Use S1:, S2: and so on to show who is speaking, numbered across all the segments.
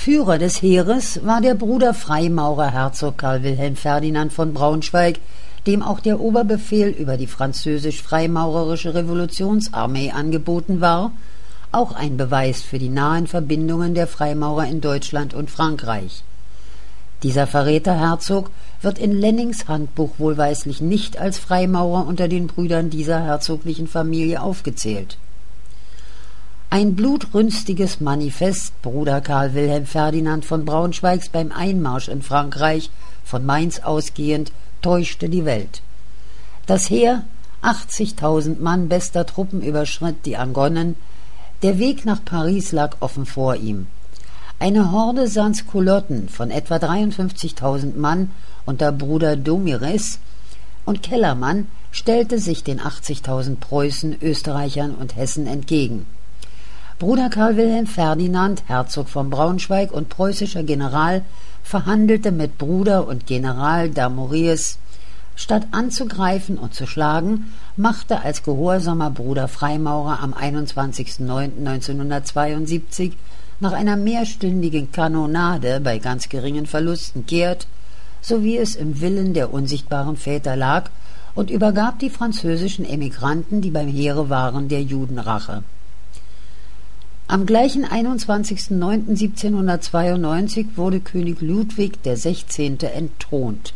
S1: Führer des Heeres war der Bruder Freimaurer Herzog Karl Wilhelm Ferdinand von Braunschweig, dem auch der Oberbefehl über die französisch-freimaurerische Revolutionsarmee angeboten war, auch ein Beweis für die nahen Verbindungen der Freimaurer in Deutschland und Frankreich. Dieser Verräterherzog wird in Lennings Handbuch wohlweislich nicht als Freimaurer unter den Brüdern dieser herzoglichen Familie aufgezählt. Ein blutrünstiges Manifest Bruder Karl Wilhelm Ferdinand von Braunschweigs beim Einmarsch in Frankreich, von Mainz ausgehend, täuschte die Welt. Das Heer, 80.000 Mann bester Truppen, überschritt die Argonnen. Der Weg nach Paris lag offen vor ihm. Eine Horde Sansculotten von etwa 53.000 Mann unter Bruder Domires und Kellermann stellte sich den 80.000 Preußen, Österreichern und Hessen entgegen. Bruder Karl Wilhelm Ferdinand, Herzog von Braunschweig und preußischer General, verhandelte mit Bruder und General Dumouriez. Statt anzugreifen und zu schlagen, machte als gehorsamer Bruder Freimaurer am 21.09.1972 nach einer mehrstündigen Kanonade bei ganz geringen Verlusten kehrt, so wie es im Willen der unsichtbaren Väter lag, und übergab die französischen Emigranten, die beim Heere waren, der Judenrache. Am gleichen 21.09.1792 wurde König Ludwig XVI. Entthront.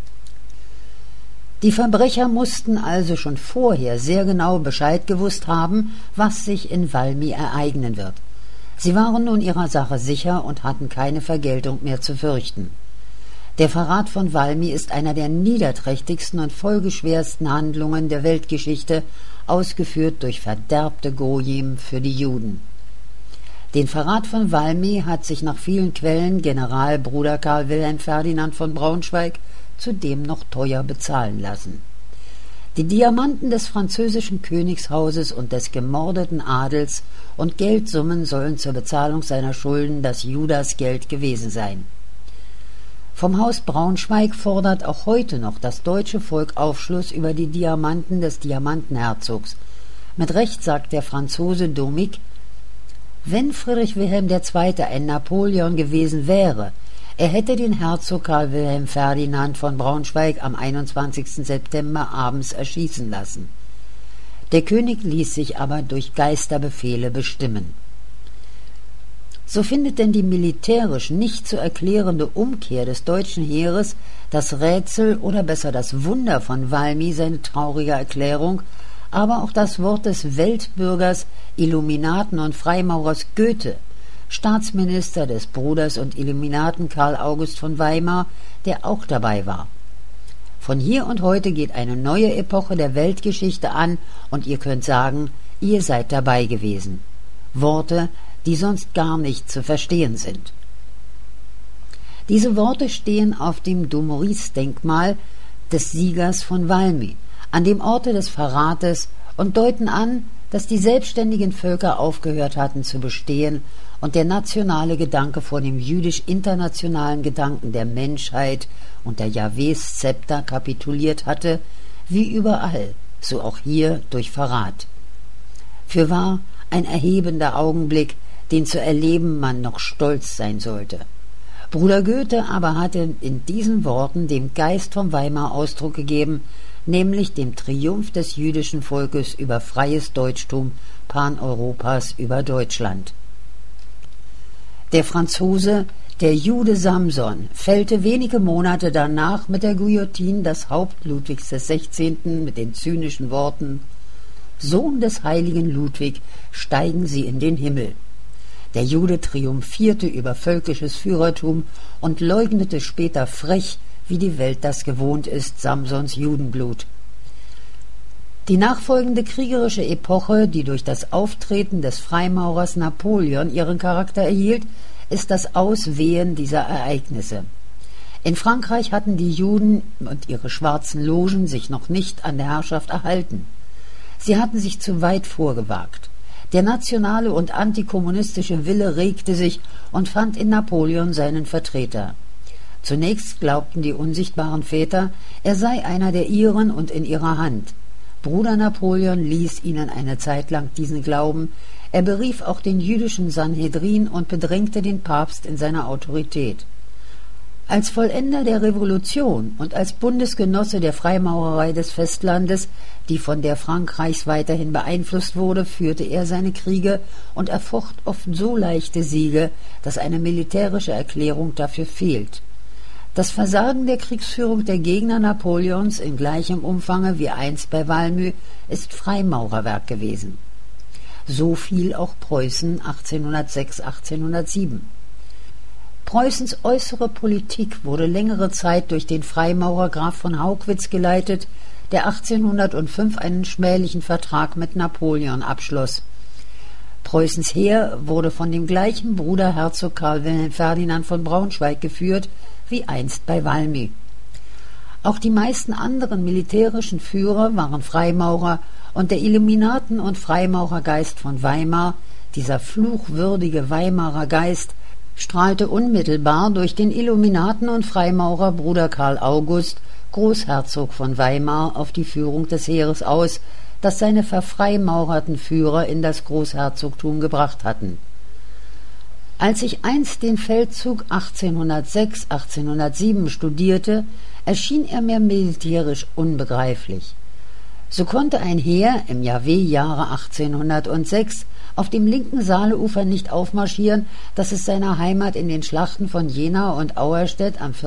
S1: Die Verbrecher mussten also schon vorher sehr genau Bescheid gewusst haben, was sich in Valmy ereignen wird. Sie waren nun ihrer Sache sicher und hatten keine Vergeltung mehr zu fürchten. Der Verrat von Valmy ist einer der niederträchtigsten und folgeschwersten Handlungen der Weltgeschichte, ausgeführt durch verderbte Gojim für die Juden. Den Verrat von Valmy hat sich nach vielen Quellen General Bruder Karl Wilhelm Ferdinand von Braunschweig zudem noch teuer bezahlen lassen. Die Diamanten des französischen Königshauses und des gemordeten Adels und Geldsummen sollen zur Bezahlung seiner Schulden das Judasgeld gewesen sein. Vom Haus Braunschweig fordert auch heute noch das deutsche Volk Aufschluss über die Diamanten des Diamantenherzogs. Mit Recht sagt der Franzose Domic: Wenn Friedrich Wilhelm II. Ein Napoleon gewesen wäre, er hätte den Herzog Karl Wilhelm Ferdinand von Braunschweig am 21. September abends erschießen lassen. Der König ließ sich aber durch Geisterbefehle bestimmen. So findet denn die militärisch nicht zu erklärende Umkehr des deutschen Heeres, das Rätsel oder besser das Wunder von Valmy seine traurige Erklärung, aber auch das Wort des Weltbürgers, Illuminaten und Freimaurers Goethe, Staatsminister des Bruders und Illuminaten Karl August von Weimar, der auch dabei war. Von hier und heute geht eine neue Epoche der Weltgeschichte an, und ihr könnt sagen, ihr seid dabei gewesen. Worte, die sonst gar nicht zu verstehen sind. Diese Worte stehen auf dem Dumouriez-Denkmal des Siegers von Valmy, an dem Orte des Verrates, und deuten an, dass die selbstständigen Völker aufgehört hatten zu bestehen und der nationale Gedanke vor dem jüdisch-internationalen Gedanken der Menschheit und der Jahwes-Zepter kapituliert hatte, wie überall, so auch hier durch Verrat. Fürwahr ein erhebender Augenblick, den zu erleben man noch stolz sein sollte. Bruder Goethe aber hatte in diesen Worten dem Geist von Weimar Ausdruck gegeben, nämlich dem Triumph des jüdischen Volkes über freies Deutschtum Paneuropas über Deutschland. Der Franzose, der Jude Samson, fällte wenige Monate danach mit der Guillotine das Haupt Ludwigs XVI. Mit den zynischen Worten: Sohn des heiligen Ludwig, steigen Sie in den Himmel. Der Jude triumphierte über völkisches Führertum und leugnete später frech, wie die Welt das gewohnt ist, Samsons Judenblut. Die nachfolgende kriegerische Epoche, die durch das Auftreten des Freimaurers Napoleon ihren Charakter erhielt, ist das Auswehen dieser Ereignisse. In Frankreich hatten die Juden und ihre schwarzen Logen sich noch nicht an der Herrschaft erhalten. Sie hatten sich zu weit vorgewagt. Der nationale und antikommunistische Wille regte sich und fand in Napoleon seinen Vertreter. Zunächst glaubten die unsichtbaren Väter, er sei einer der ihren und in ihrer Hand. Bruder Napoleon ließ ihnen eine Zeit lang diesen Glauben, Er berief auch den jüdischen Sanhedrin und bedrängte den Papst in seiner Autorität. Als Vollender der Revolution und als Bundesgenosse der Freimaurerei des Festlandes, die von der Frankreichs weiterhin beeinflusst wurde, führte er seine Kriege und erfocht oft so leichte Siege, dass eine militärische Erklärung dafür fehlt. Das Versagen der Kriegsführung der Gegner Napoleons in gleichem Umfange wie einst bei Valmy ist Freimaurerwerk gewesen. So fiel auch Preußen 1806/1807. Preußens äußere Politik wurde längere Zeit durch den Freimaurer Graf von Haugwitz geleitet, der 1805 einen schmählichen Vertrag mit Napoleon abschloss. Preußens Heer wurde von dem gleichen Bruder Herzog Karl Wilhelm Ferdinand von Braunschweig geführt, wie einst bei Valmy. Auch die meisten anderen militärischen Führer waren Freimaurer, und der Illuminaten- und Freimaurergeist von Weimar, dieser fluchwürdige Weimarer Geist, strahlte unmittelbar durch den Illuminaten- und Freimaurer Bruder Karl August, Großherzog von Weimar, auf die Führung des Heeres aus, das seine verfreimaurerten Führer in das Großherzogtum gebracht hatten. Als ich einst den Feldzug 1806/1807 studierte, erschien er mir militärisch unbegreiflich. So konnte ein Heer im Jahwe-Jahre 1806 auf dem linken Saaleufer nicht aufmarschieren, dass es seiner Heimat in den Schlachten von Jena und Auerstedt am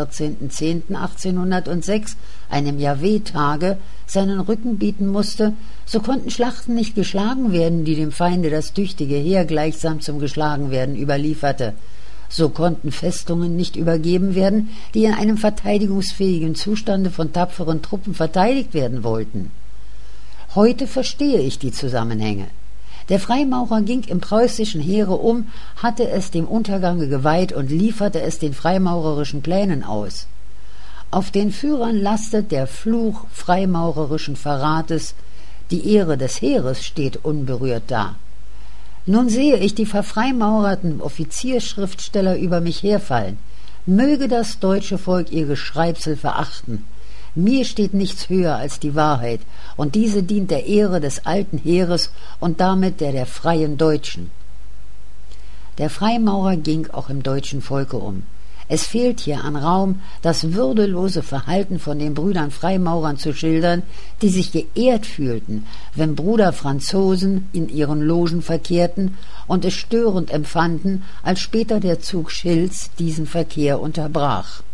S1: 14.10.1806, einem Jahwe-Tage, seinen Rücken bieten musste, so konnten Schlachten nicht geschlagen werden, die dem Feinde das tüchtige Heer gleichsam zum Geschlagenwerden überlieferte. So konnten Festungen nicht übergeben werden, die in einem verteidigungsfähigen Zustande von tapferen Truppen verteidigt werden wollten. Heute verstehe ich die Zusammenhänge. Der Freimaurer ging im preußischen Heere um, hatte es dem Untergange geweiht und lieferte es den freimaurerischen Plänen aus. Auf den Führern lastet der Fluch freimaurerischen Verrates, die Ehre des Heeres steht unberührt da. Nun sehe ich die verfreimaurerten Offizierschriftsteller über mich herfallen. Möge das deutsche Volk ihr Geschreibsel verachten. Mir steht nichts höher als die Wahrheit, und diese dient der Ehre des alten Heeres und damit der freien Deutschen. Der Freimaurer ging auch im deutschen Volke um. Es fehlt hier an Raum, das würdelose Verhalten von den Brüdern Freimaurern zu schildern, die sich geehrt fühlten, wenn Bruder Franzosen in ihren Logen verkehrten und es störend empfanden, als später der Zug Schills diesen Verkehr unterbrach.